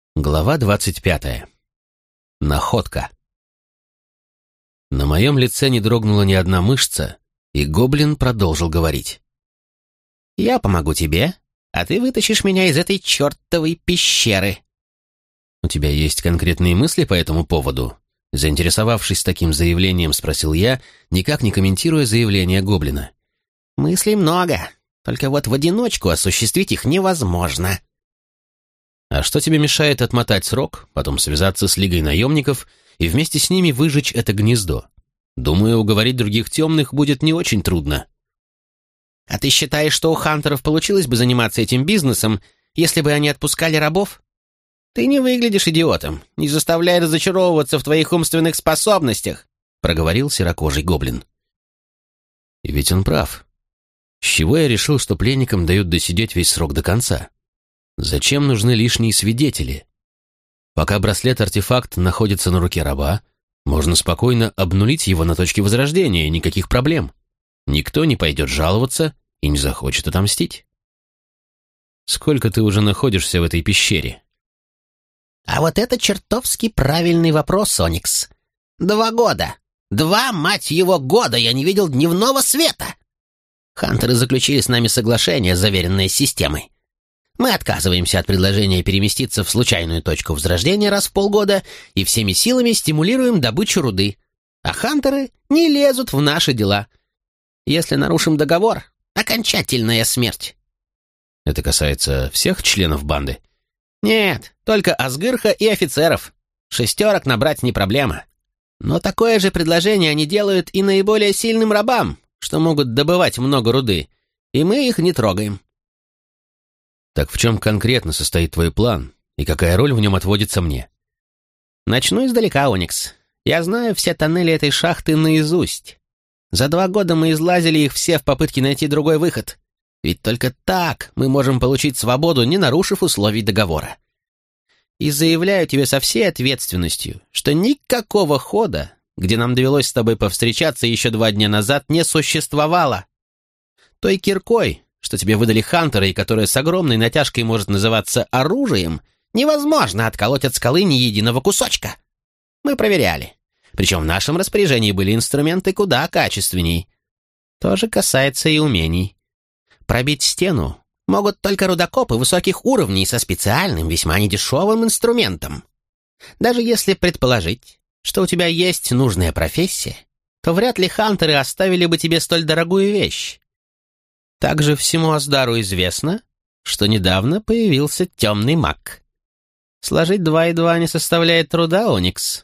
Глава 25. Находка. На моем лице не дрогнула ни одна мышца, и гоблин продолжил говорить. «Я помогу тебе, а ты вытащишь меня из этой чертовой пещеры». «У тебя есть конкретные мысли по этому поводу?» Заинтересовавшись таким заявлением, спросил я, никак не комментируя заявление гоблина. «Мыслей много, только вот в одиночку осуществить их невозможно». «А что тебе мешает отмотать срок, потом связаться с Лигой наемников и вместе с ними выжечь это гнездо? Думаю, уговорить других темных будет не очень трудно». «А ты считаешь, что у хантеров получилось бы заниматься этим бизнесом, если бы они отпускали рабов? Ты не выглядишь идиотом, не заставляй разочаровываться в твоих умственных способностях», проговорил серокожий гоблин. И ведь он прав. С чего я решил, что пленникам дают досидеть весь срок до конца? Зачем нужны лишние свидетели? Пока браслет-артефакт находится на руке раба, можно спокойно обнулить его на точке возрождения, никаких проблем. Никто не пойдет жаловаться и не захочет отомстить. Сколько ты уже находишься в этой пещере? «А вот это чертовски правильный вопрос, Оникс. 2 года. 2, мать его, года я не видел дневного света. Хантеры заключили с нами соглашение, заверенное системой. Мы отказываемся от предложения переместиться в случайную точку возрождения раз в полгода и всеми силами стимулируем добычу руды. А хантеры не лезут в наши дела. Если нарушим договор, окончательная смерть». Это касается всех членов банды? «Нет, только Асгырха и офицеров. 6 набрать не проблема. Но такое же предложение они делают и наиболее сильным рабам, что могут добывать много руды, и мы их не трогаем». Так в чем конкретно состоит твой план, и какая роль в нем отводится мне? Начну издалека, Оникс. Я знаю все тоннели этой шахты наизусть. За 2 года мы излазили их все в попытке найти другой выход. Ведь только так мы можем получить свободу, не нарушив условий договора. И заявляю тебе со всей ответственностью, что никакого хода, где нам довелось с тобой повстречаться еще 2 дня назад, не существовало. Той киркой, что тебе выдали хантеры и которая с огромной натяжкой может называться оружием, невозможно отколоть от скалы ни единого кусочка. Мы проверяли. Причем в нашем распоряжении были инструменты куда качественней. То же касается и умений. Пробить стену могут только рудокопы высоких уровней со специальным, весьма недешевым инструментом. Даже если предположить, что у тебя есть нужная профессия, то вряд ли хантеры оставили бы тебе столь дорогую вещь. Также всему Аздару известно, что недавно появился темный маг. Сложить 2 и 2 не составляет труда, Оникс.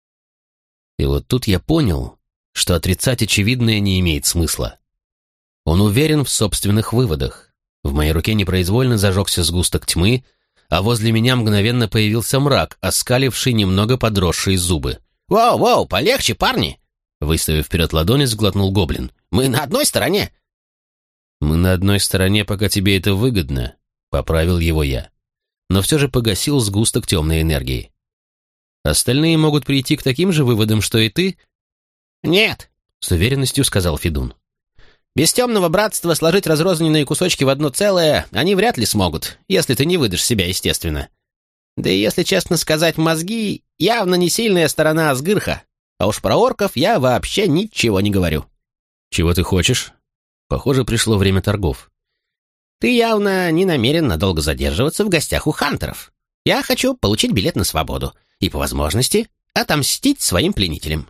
И вот тут я понял, что отрицать очевидное не имеет смысла. Он уверен в собственных выводах. В моей руке непроизвольно зажегся сгусток тьмы, а возле меня мгновенно появился мрак, оскаливший немного подросшие зубы. «Воу-воу, полегче, парни!» Выставив вперед ладони, сглотнул гоблин. «Мы на одной стороне!» «Мы на одной стороне, пока тебе это выгодно», — поправил его я. Но все же погасил сгусток темной энергии. «Остальные могут прийти к таким же выводам, что и ты?» «Нет», — с уверенностью сказал Федун. «Без темного братства сложить разрозненные кусочки в одно целое они вряд ли смогут, если ты не выдашь себя, естественно. Да и если честно сказать, мозги явно не сильная сторона Асгырха, а уж про орков я вообще ничего не говорю». «Чего ты хочешь?» Похоже, пришло время торгов. «Ты явно не намерен надолго задерживаться в гостях у хантеров. Я хочу получить билет на свободу и, по возможности, отомстить своим пленителям».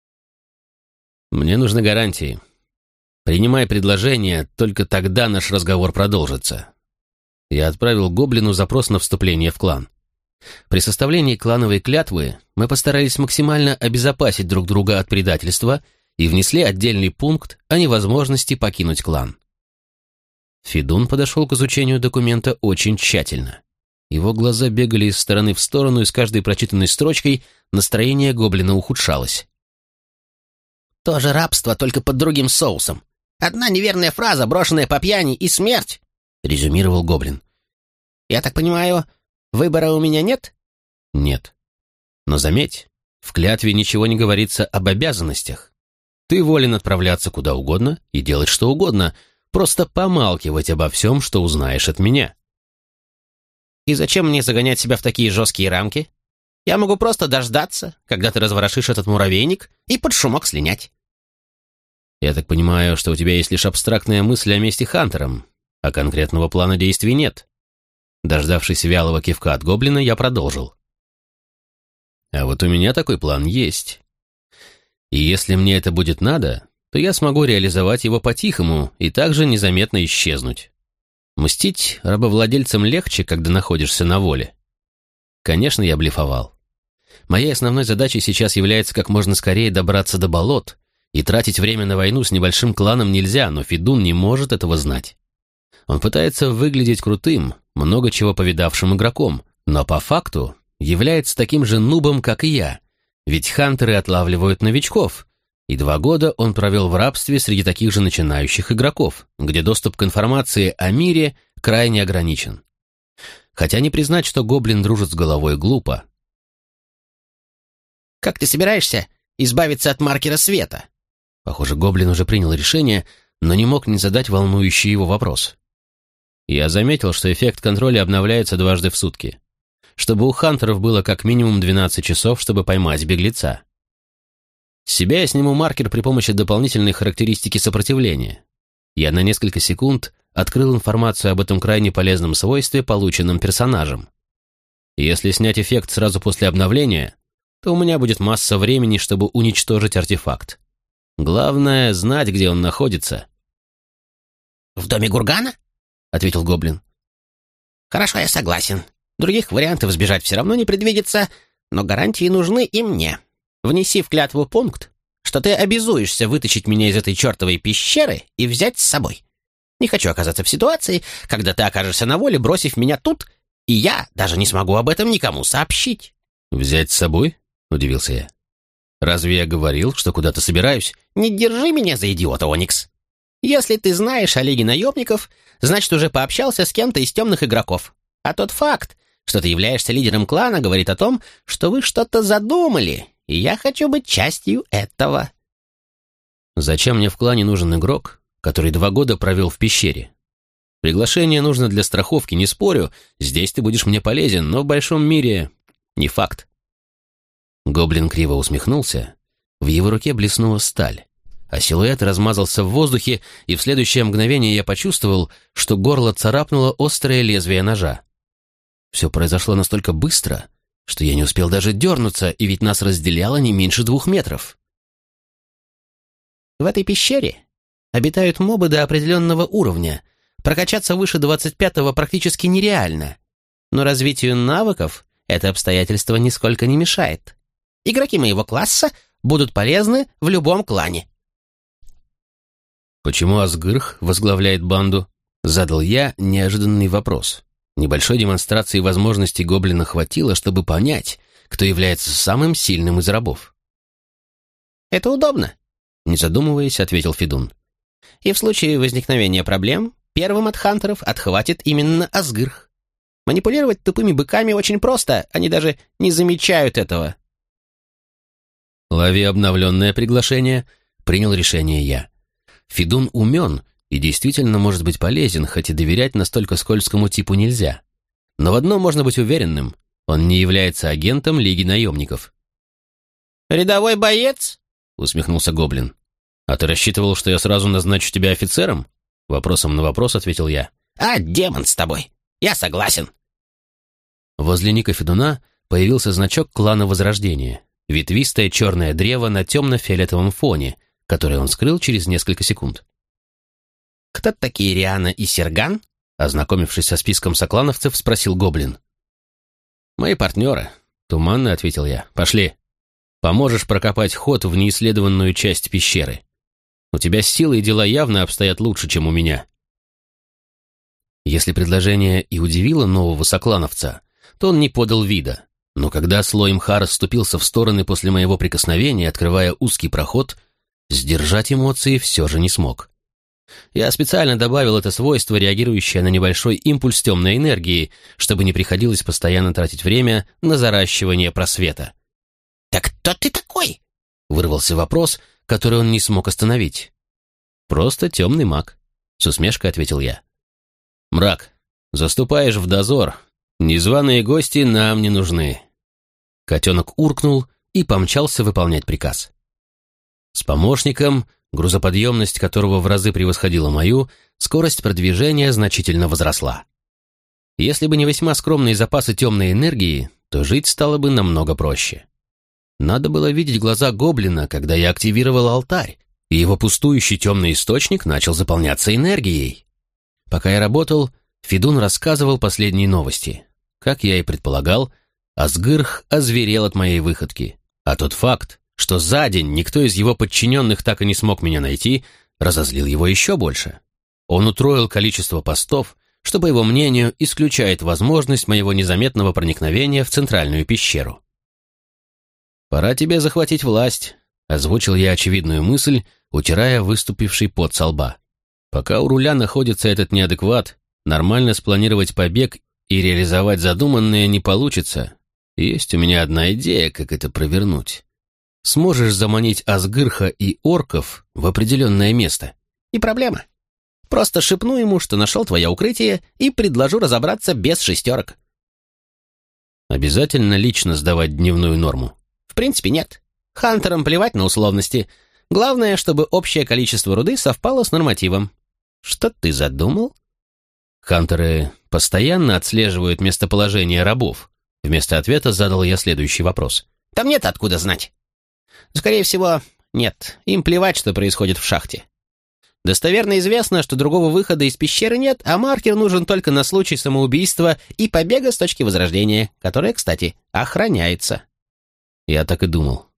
«Мне нужны гарантии. Принимай предложение, только тогда наш разговор продолжится». Я отправил гоблину запрос на вступление в клан. При составлении клановой клятвы мы постарались максимально обезопасить друг друга от предательства и внесли отдельный пункт о невозможности покинуть клан. Федун подошел к изучению документа очень тщательно. Его глаза бегали из стороны в сторону, и с каждой прочитанной строчкой настроение гоблина ухудшалось. «Тоже рабство, только под другим соусом. Одна неверная фраза, брошенная по пьяни, и смерть», — резюмировал гоблин. «Я так понимаю, выбора у меня нет?» «Нет. Но заметь, в клятве ничего не говорится об обязанностях. Ты волен отправляться куда угодно и делать что угодно, просто помалкивать обо всем, что узнаешь от меня». И зачем мне загонять себя в такие жесткие рамки? Я могу просто дождаться, когда ты разворошишь этот муравейник, и под шумок слинять. Я так понимаю, что у тебя есть лишь абстрактная мысль о месте Хантером, а конкретного плана действий нет. Дождавшись вялого кивка от гоблина, я продолжил. А вот у меня такой план есть. И если мне это будет надо, то я смогу реализовать его по-тихому и также незаметно исчезнуть. Мстить рабовладельцам легче, когда находишься на воле. Конечно, я блефовал. Моей основной задачей сейчас является как можно скорее добраться до болот, и тратить время на войну с небольшим кланом нельзя, но Федун не может этого знать. Он пытается выглядеть крутым, много чего повидавшим игроком, но по факту является таким же нубом, как и я, ведь хантеры отлавливают новичков, и 2 года он провел в рабстве среди таких же начинающих игроков, где доступ к информации о мире крайне ограничен. Хотя не признать, что гоблин дружит с головой, глупо. «Как ты собираешься избавиться от маркера света?» Похоже, гоблин уже принял решение, но не мог не задать волнующий его вопрос. Я заметил, что эффект контроля обновляется 2 раза в сутки, чтобы у хантеров было как минимум 12 часов, чтобы поймать беглеца. С себя я сниму маркер при помощи дополнительной характеристики сопротивления. Я на несколько секунд открыл информацию об этом крайне полезном свойстве, полученном персонажем. Если снять эффект сразу после обновления, то у меня будет масса времени, чтобы уничтожить артефакт. Главное — знать, где он находится. «В доме Гургана?» — ответил гоблин. «Хорошо, я согласен. Других вариантов сбежать все равно не предвидится, но гарантии нужны и мне. Внеси в клятву пункт, что ты обязуешься вытащить меня из этой чертовой пещеры и взять с собой. Не хочу оказаться в ситуации, когда ты окажешься на воле, бросив меня тут, и я даже не смогу об этом никому сообщить». «Взять с собой?» — удивился я. «Разве я говорил, что куда-то собираюсь?» «Не держи меня за идиота, Оникс. Если ты знаешь о Лиге наемников, значит, уже пообщался с кем-то из темных игроков. А тот факт, что ты являешься лидером клана, говорит о том, что вы что-то задумали, и я хочу быть частью этого». «Зачем мне в клане нужен игрок, который 2 года провел в пещере? Приглашение нужно для страховки, не спорю, здесь ты будешь мне полезен, но в большом мире не факт». Гоблин криво усмехнулся, в его руке блеснула сталь, а силуэт размазался в воздухе, и в следующее мгновение я почувствовал, что горло царапнуло острое лезвие ножа. Все произошло настолько быстро, что я не успел даже дернуться, и ведь нас разделяло не меньше 2 метров. «В этой пещере обитают мобы до определенного уровня. Прокачаться выше 25-го практически нереально. Но развитию навыков это обстоятельство нисколько не мешает. Игроки моего класса будут полезны в любом клане». «Почему Асгырх возглавляет банду?» — задал я неожиданный вопрос. Небольшой демонстрации возможностей гоблина хватило, чтобы понять, кто является самым сильным из рабов. «Это удобно», — не задумываясь, ответил Федун. «И в случае возникновения проблем первым от хантеров отхватит именно Асгырх. Манипулировать тупыми быками очень просто, они даже не замечают этого». «Лови обновленное приглашение», — принял решение я. Федун умен и действительно может быть полезен, хоть и доверять настолько скользкому типу нельзя. Но в одном можно быть уверенным — он не является агентом Лиги наемников. «Рядовой боец?» — усмехнулся гоблин. «А ты рассчитывал, что я сразу назначу тебя офицером?» Вопросом на вопрос ответил я. «А, демон с тобой! Я согласен!» Возле ника Федуна появился значок клана Возрождения. Ветвистое черное древо на темно-фиолетовом фоне, который он скрыл через несколько секунд. «Кто такие Риана и Серган?» Ознакомившись со списком соклановцев, спросил гоблин. «Мои партнеры», — туманно ответил я. «Пошли. Поможешь прокопать ход в неисследованную часть пещеры. У тебя силы и дела явно обстоят лучше, чем у меня». Если предложение и удивило нового соклановца, то он не подал вида. Но когда слой мха расступился в стороны после моего прикосновения, открывая узкий проход, сдержать эмоции все же не смог. Я специально добавил это свойство, реагирующее на небольшой импульс темной энергии, чтобы не приходилось постоянно тратить время на заращивание просвета. «Так кто ты такой?» — вырвался вопрос, который он не смог остановить. «Просто темный маг», — с усмешкой ответил я. «Мрак, заступаешь в дозор, Незваные гости нам не нужны. Котенок уркнул и помчался выполнять приказ. С помощником, грузоподъемность которого в разы превосходила мою, скорость продвижения значительно возросла. Если бы не весьма скромные запасы темной энергии, то жить стало бы намного проще. Надо было видеть глаза гоблина, когда я активировал алтарь, и его пустующий темный источник начал заполняться энергией. Пока я работал, Фидун рассказывал последние новости. Как я и предполагал, Асгырх озверел от моей выходки, а тот факт, что за день никто из его подчиненных так и не смог меня найти, разозлил его еще больше. Он утроил количество постов, что, по его мнению, исключает возможность моего незаметного проникновения в центральную пещеру. «Пора тебе захватить власть», — озвучил я очевидную мысль, утирая выступивший пот со лба. «Пока у руля находится этот неадекват, нормально спланировать побег и реализовать задуманное не получится. Есть у меня одна идея, как это провернуть. Сможешь заманить Асгырха и орков в определенное место?» «Не проблема. Просто шепну ему, что нашел твое укрытие, и предложу разобраться без шестерок». «Обязательно лично сдавать дневную норму?» «В принципе, нет. Хантерам плевать на условности. Главное, чтобы общее количество руды совпало с нормативом». «Что ты задумал?» «Хантеры постоянно отслеживают местоположение рабов?» Вместо ответа задал я следующий вопрос. «Там нет откуда знать». «Скорее всего, нет. Им плевать, что происходит в шахте. Достоверно известно, что другого выхода из пещеры нет, а маркер нужен только на случай самоубийства и побега с точки возрождения, которая, кстати, охраняется». Я так и думал.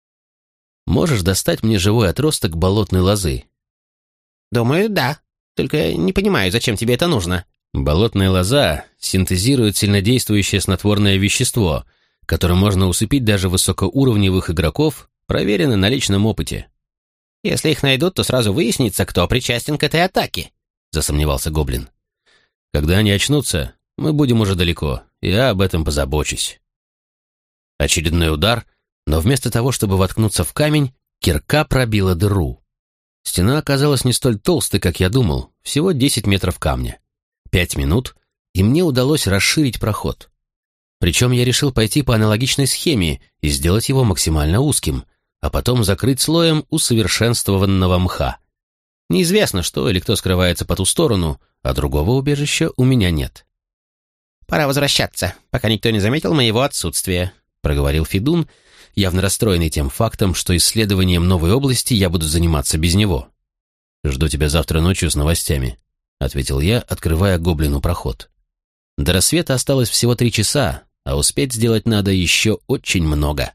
«Можешь достать мне живой отросток болотной лозы?» «Думаю, да. Только не понимаю, зачем тебе это нужно». Болотная лоза синтезирует сильнодействующее снотворное вещество, которым можно усыпить даже высокоуровневых игроков, проверено на личном опыте. «Если их найдут, то сразу выяснится, кто причастен к этой атаке», — засомневался гоблин. «Когда они очнутся, мы будем уже далеко, я об этом позабочусь». Очередной удар, но вместо того, чтобы воткнуться в камень, кирка пробила дыру. Стена оказалась не столь толстой, как я думал, всего 10 метров камня. 5 минут, и мне удалось расширить проход. Причем я решил пойти по аналогичной схеме и сделать его максимально узким, а потом закрыть слоем усовершенствованного мха. Неизвестно, что или кто скрывается по ту сторону, а другого убежища у меня нет. «Пора возвращаться, пока никто не заметил моего отсутствия», — проговорил Фидун, явно расстроенный тем фактом, что исследованием новой области я буду заниматься без него. «Жду тебя завтра ночью с новостями», — ответил я, открывая гоблину проход. До рассвета осталось всего 3 часа, а успеть сделать надо еще очень много.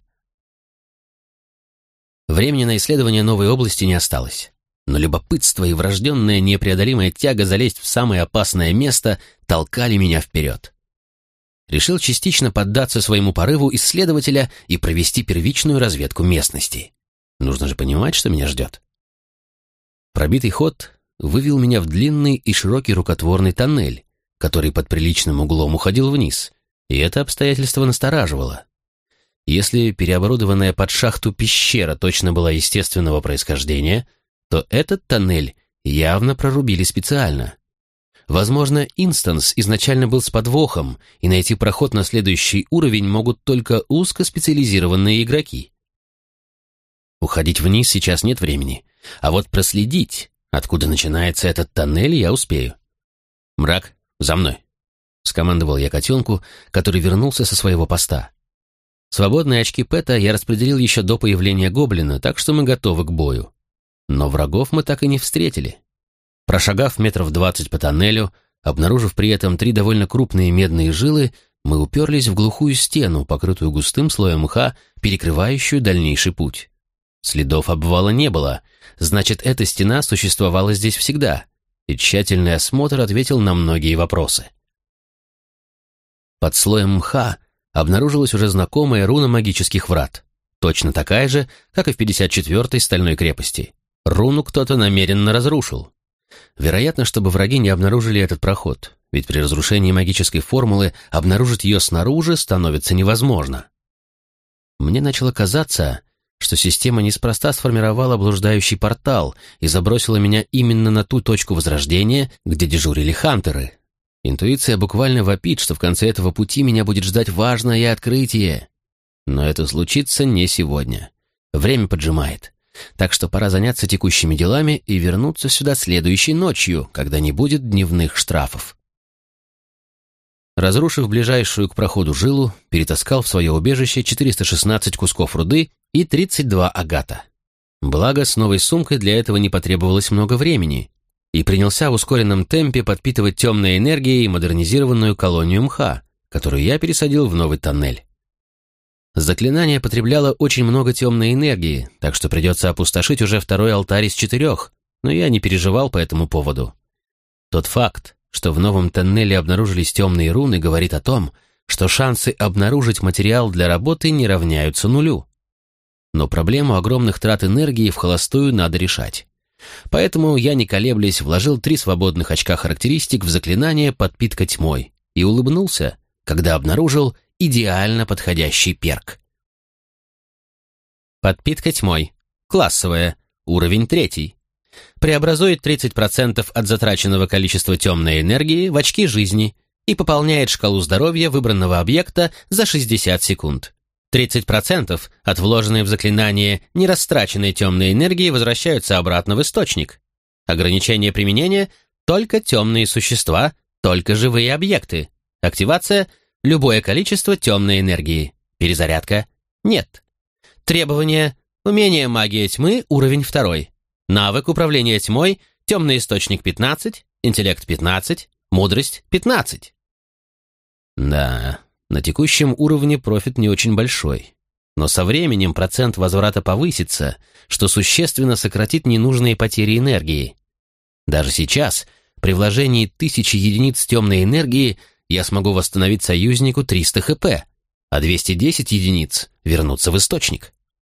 Времени на исследование новой области не осталось, но любопытство и врожденная непреодолимая тяга залезть в самое опасное место толкали меня вперед. Решил частично поддаться своему порыву исследователя и провести первичную разведку местности. Нужно же понимать, что меня ждет. Пробитый ход вывел меня в длинный и широкий рукотворный тоннель, который под приличным углом уходил вниз, и это обстоятельство настораживало. Если переоборудованная под шахту пещера точно была естественного происхождения, то этот тоннель явно прорубили специально. Возможно, инстанс изначально был с подвохом, и найти проход на следующий уровень могут только узкоспециализированные игроки. Уходить вниз сейчас нет времени, а вот проследить, откуда начинается этот тоннель, я успею. «Мрак, за мной!» — скомандовал я котенку, который вернулся со своего поста. Свободные очки Пэта я распределил еще до появления гоблина, так что мы готовы к бою. Но врагов мы так и не встретили. Прошагав 20 метров по тоннелю, обнаружив при этом 3 довольно крупные медные жилы, мы уперлись в глухую стену, покрытую густым слоем мха, перекрывающую дальнейший путь. Следов обвала не было, значит, эта стена существовала здесь всегда, и тщательный осмотр ответил на многие вопросы. Под слоем мха обнаружилась уже знакомая руна магических врат, точно такая же, как и в 54-й стальной крепости. Руну кто-то намеренно разрушил. Вероятно, чтобы враги не обнаружили этот проход, ведь при разрушении магической формулы обнаружить ее снаружи становится невозможно. Мне начало казаться, что система неспроста сформировала блуждающий портал и забросила меня именно на ту точку возрождения, где дежурили хантеры. Интуиция буквально вопит, что в конце этого пути меня будет ждать важное открытие. Но это случится не сегодня. Время поджимает. Так что пора заняться текущими делами и вернуться сюда следующей ночью, когда не будет дневных штрафов. Разрушив ближайшую к проходу жилу, перетаскал в свое убежище 416 кусков руды и 32 агата. Благо, с новой сумкой для этого не потребовалось много времени, и принялся в ускоренном темпе подпитывать темной энергией модернизированную колонию мха, которую я пересадил в новый тоннель. Заклинание потребляло очень много темной энергии, так что придется опустошить уже второй алтарь из 4, но я не переживал по этому поводу. Тот факт, что в новом тоннеле обнаружились темные руны, говорит о том, что шансы обнаружить материал для работы не равняются нулю. Но проблему огромных трат энергии в холостую надо решать. Поэтому я, не колеблясь, вложил 3 свободных очка характеристик в заклинание «Подпитка тьмой» и улыбнулся, когда обнаружил идеально подходящий перк. Подпитка тьмой. Классовая. Уровень 3. Преобразует 30% от затраченного количества темной энергии в очки жизни и пополняет шкалу здоровья выбранного объекта за 60 секунд. 30% от вложенной в заклинание нерастраченной темной энергии возвращаются обратно в источник. Ограничение применения – только темные существа, только живые объекты. Активация – любое количество темной энергии. Перезарядка – нет. Требования – умение магия тьмы, уровень 2. Навык управления тьмой, темный источник 15, интеллект 15, мудрость 15. Да, на текущем уровне профит не очень большой. Но со временем процент возврата повысится, что существенно сократит ненужные потери энергии. Даже сейчас, при вложении 1000 единиц темной энергии, я смогу восстановить союзнику 300 хп, а 210 единиц вернуться в источник.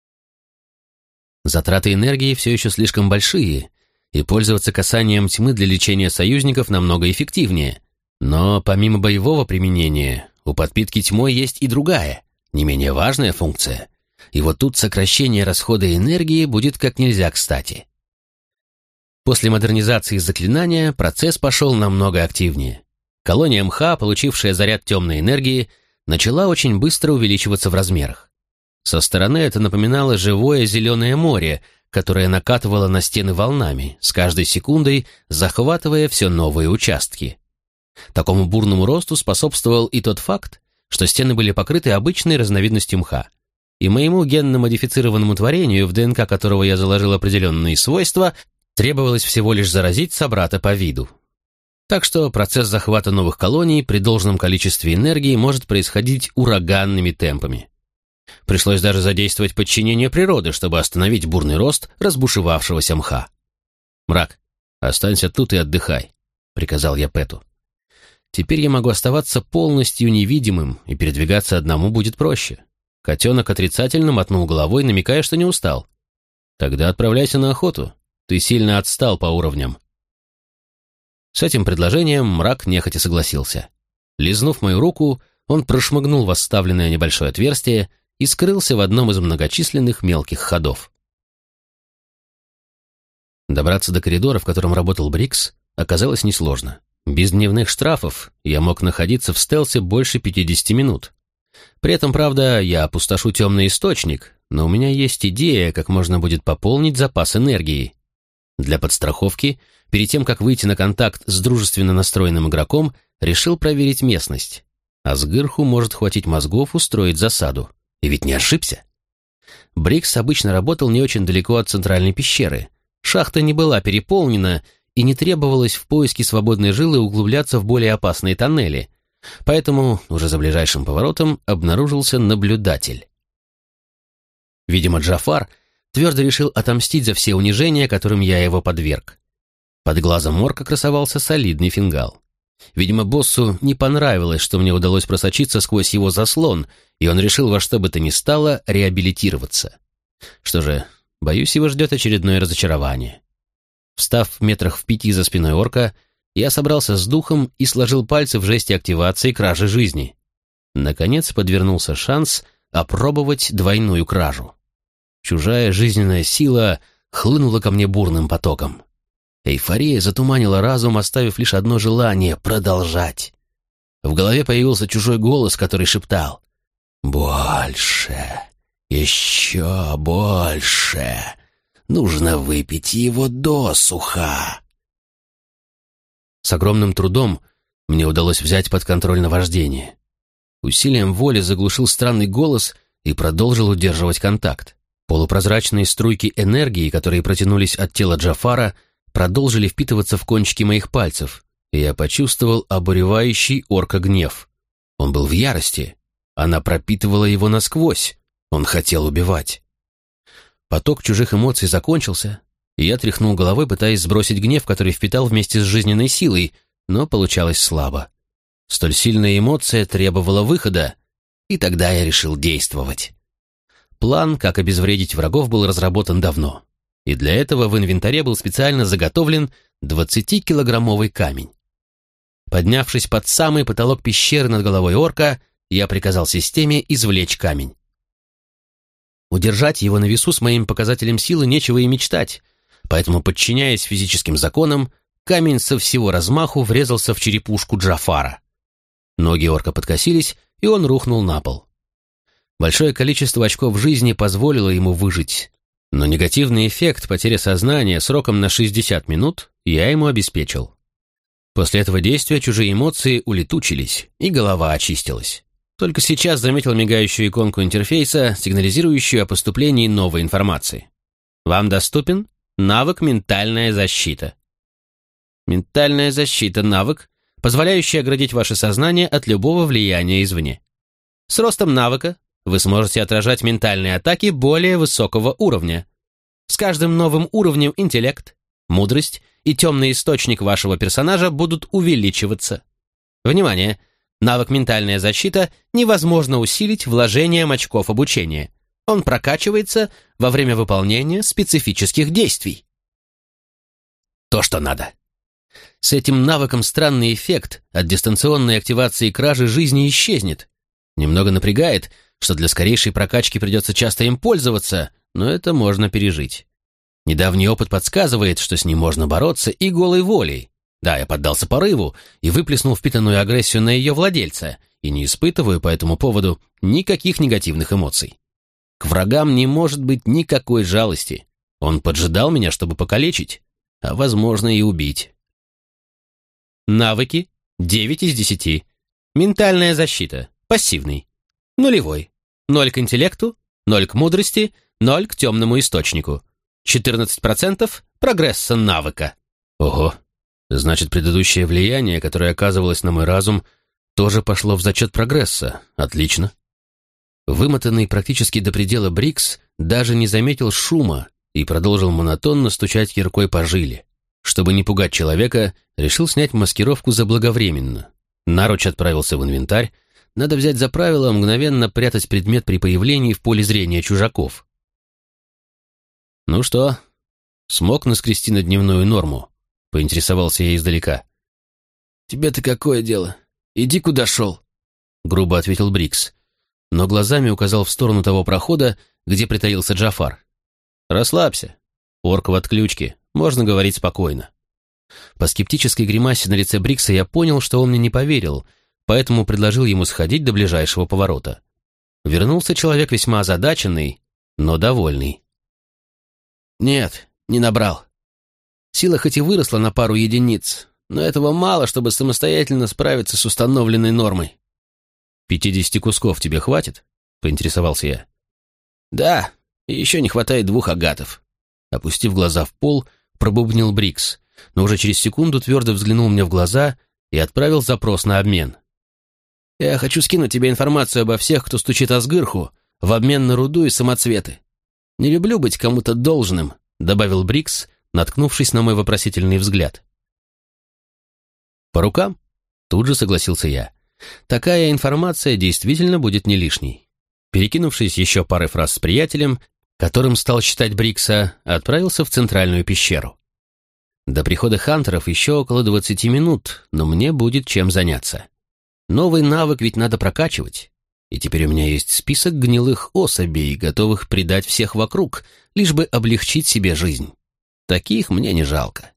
Затраты энергии все еще слишком большие, и пользоваться касанием тьмы для лечения союзников намного эффективнее. Но помимо боевого применения, у подпитки тьмой есть и другая, не менее важная функция. И вот тут сокращение расхода энергии будет как нельзя кстати. После модернизации заклинания процесс пошел намного активнее. Колония мха, получившая заряд темной энергии, начала очень быстро увеличиваться в размерах. Со стороны это напоминало живое зеленое море, которое накатывало на стены волнами, с каждой секундой захватывая все новые участки. Такому бурному росту способствовал и тот факт, что стены были покрыты обычной разновидностью мха. И моему генно-модифицированному творению, в ДНК которого я заложил определенные свойства, требовалось всего лишь заразить собрата по виду. Так что процесс захвата новых колоний при должном количестве энергии может происходить ураганными темпами. Пришлось даже задействовать подчинение природы, чтобы остановить бурный рост разбушевавшегося мха. «Мрак, останься тут и отдыхай», — приказал я Пэту. «Теперь я могу оставаться полностью невидимым, и передвигаться одному будет проще». Котенок отрицательно мотнул головой, намекая, что не устал. «Тогда отправляйся на охоту. Ты сильно отстал по уровням». С этим предложением Мрак нехотя согласился. Лизнув мою руку, он прошмыгнул в оставленное небольшое отверстие и скрылся в одном из многочисленных мелких ходов. Добраться до коридора, в котором работал Брикс, оказалось несложно. Без дневных штрафов я мог находиться в стелсе больше 50 минут. При этом, правда, я опустошу темный источник, но у меня есть идея, как можно будет пополнить запас энергии. Для подстраховки, перед тем, как выйти на контакт с дружественно настроенным игроком, решил проверить местность. А Сгырху может хватить мозгов устроить засаду. И ведь не ошибся. Брикс обычно работал не очень далеко от центральной пещеры. Шахта не была переполнена, и не требовалось в поиске свободной жилы углубляться в более опасные тоннели. Поэтому уже за ближайшим поворотом обнаружился наблюдатель. Видимо, Джафар твердо решил отомстить за все унижения, которым я его подверг. Под глазом Морка красовался солидный фингал. Видимо, боссу не понравилось, что мне удалось просочиться сквозь его заслон, и он решил во что бы то ни стало реабилитироваться. Что же, боюсь, его ждет очередное разочарование. Встав в метрах в 5 за спиной орка, я собрался с духом и сложил пальцы в жесте активации кражи жизни. Наконец подвернулся шанс опробовать двойную кражу. Чужая жизненная сила хлынула ко мне бурным потоком. Эйфория затуманила разум, оставив лишь одно желание — продолжать. В голове появился чужой голос, который шептал: «Больше, еще больше, нужно выпить его досуха». С огромным трудом мне удалось взять под контроль наваждение. Усилием воли заглушил странный голос и продолжил удерживать контакт. Полупрозрачные струйки энергии, которые протянулись от тела Джафара, продолжили впитываться в кончики моих пальцев, и я почувствовал обуревающий орка гнев. Он был в ярости. Она пропитывала его насквозь. Он хотел убивать. Поток чужих эмоций закончился, и я тряхнул головой, пытаясь сбросить гнев, который впитал вместе с жизненной силой, но получалось слабо. Столь сильная эмоция требовала выхода, и тогда я решил действовать. План, как обезвредить врагов, был разработан давно, и для этого в инвентаре был специально заготовлен 20-килограммовый камень. Поднявшись под самый потолок пещеры над головой орка, я приказал системе извлечь камень. Удержать его на весу с моим показателем силы нечего и мечтать, поэтому, подчиняясь физическим законам, камень со всего размаху врезался в черепушку Джафара. Ноги орка подкосились, и он рухнул на пол. Большое количество очков жизни позволило ему выжить, но негативный эффект потери сознания сроком на 60 минут я ему обеспечил. После этого действия чужие эмоции улетучились, и голова очистилась. Только сейчас заметил мигающую иконку интерфейса, сигнализирующую о поступлении новой информации. Вам доступен навык «Ментальная защита». Ментальная защита — навык, позволяющий оградить ваше сознание от любого влияния извне. С ростом навыка вы сможете отражать ментальные атаки более высокого уровня. С каждым новым уровнем интеллект, мудрость и темный источник вашего персонажа будут увеличиваться. Внимание! Навык «Ментальная защита» невозможно усилить вложением очков обучения. Он прокачивается во время выполнения специфических действий. То, что надо. С этим навыком странный эффект от дистанционной активации кражи жизни исчезнет. Немного напрягает, что для скорейшей прокачки придется часто им пользоваться, но это можно пережить. Недавний опыт подсказывает, что с ним можно бороться и голой волей. Да, я поддался порыву и выплеснул впитанную агрессию на ее владельца, и не испытываю по этому поводу никаких негативных эмоций. К врагам не может быть никакой жалости. Он поджидал меня, чтобы покалечить, а, возможно, и убить. Навыки 9 из 10. Ментальная защита. Пассивный. Нулевой. 0 к интеллекту, 0 к мудрости, 0 к темному источнику. 14% прогресса навыка. Ого. Значит, предыдущее влияние, которое оказывалось на мой разум, тоже пошло в зачет прогресса. Отлично. Вымотанный практически до предела Брикс даже не заметил шума и продолжил монотонно стучать киркой по жиле. Чтобы не пугать человека, решил снять маскировку заблаговременно. Наруч отправился в инвентарь. Надо взять за правило мгновенно прятать предмет при появлении в поле зрения чужаков. «Ну что, смог наскрести на дневную норму?» — поинтересовался я издалека. «Тебе-то какое дело? Иди, куда шел», — грубо ответил Брикс, но глазами указал в сторону того прохода, где притаился Джафар. «Расслабься. Орк в отключке. Можно говорить спокойно». По скептической гримасе на лице Брикса я понял, что он мне не поверил, поэтому предложил ему сходить до ближайшего поворота. Вернулся человек весьма озадаченный, но довольный. «Нет, не набрал. Сила хоть и выросла на пару единиц, но этого мало, чтобы самостоятельно справиться с установленной нормой». 50 кусков тебе хватит?» — поинтересовался я. «Да, и еще не хватает 2 агатов». Опустив глаза в пол, пробубнил Брикс, но уже через секунду твердо взглянул мне в глаза и отправил запрос на обмен. «Я хочу скинуть тебе информацию обо всех, кто стучит Асгырху, в обмен на руду и самоцветы. Не люблю быть кому-то должным», — добавил Брикс, наткнувшись на мой вопросительный взгляд. «По рукам?» — тут же согласился я. «Такая информация действительно будет не лишней». Перекинувшись еще парой фраз с приятелем, которым стал считать Брикса, отправился в центральную пещеру. До прихода хантеров еще около 20 минут, но мне будет чем заняться. Новый навык ведь надо прокачивать. И теперь у меня есть список гнилых особей, готовых предать всех вокруг, лишь бы облегчить себе жизнь. Таких мне не жалко.